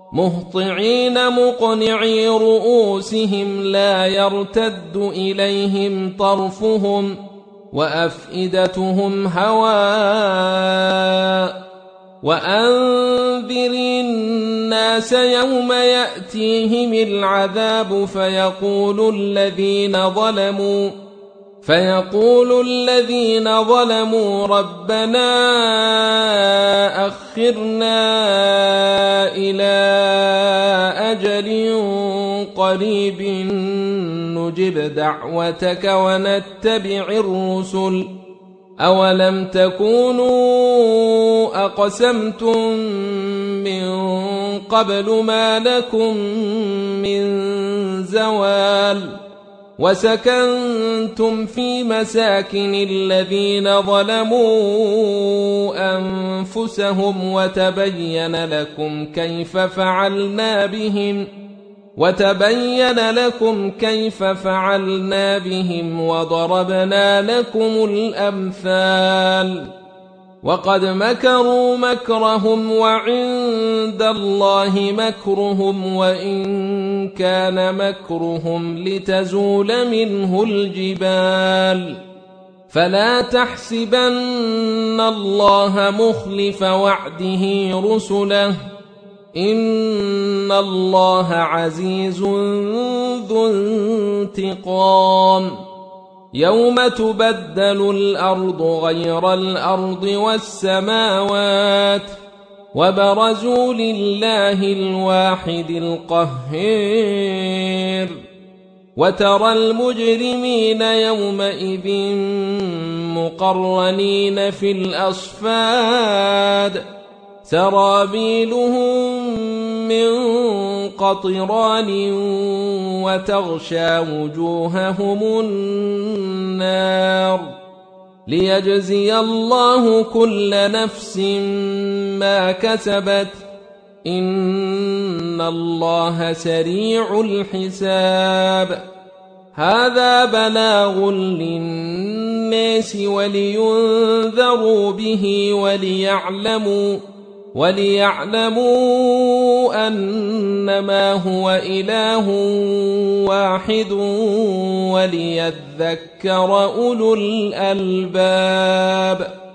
مهطعين مقنعي رؤوسهم لا يرتد إليهم طرفهم وأفئدتهم هواء وأنذر الناس يوم يأتيهم العذاب فيقول الذين ظلموا ربنا أخرنا إلى أجل قريب نجب دعوتك ونتبع الرسل أولم تكونوا أقسمتم من قبل ما لكم من زوال وسكنتم في مساكن الذين ظلموا أنفسهم وتبين لكم كيف فعلنا بهم وضربنا لكم الأمثال وقد مكروا مكرهم وعند الله مكرهم وإن كان مكرهم لتزول منه الجبال فلا تحسبن الله مخلف وعده رسله إن الله عزيز ذو انتقام يوم تبدل الأرض غير الأرض والسماوات وبرزوا لله الواحد القهار وترى المجرمين يومئذ مقرنين في الأصفاد سرابيلهم من قطران وتغشى وجوههم النار ليجزي الله كل نفس ما كسبت إن الله سريع الحساب هذا بلاغ للناس ولينذروا به وليعلموا أنما هو إله واحد وليذكر أولو الألباب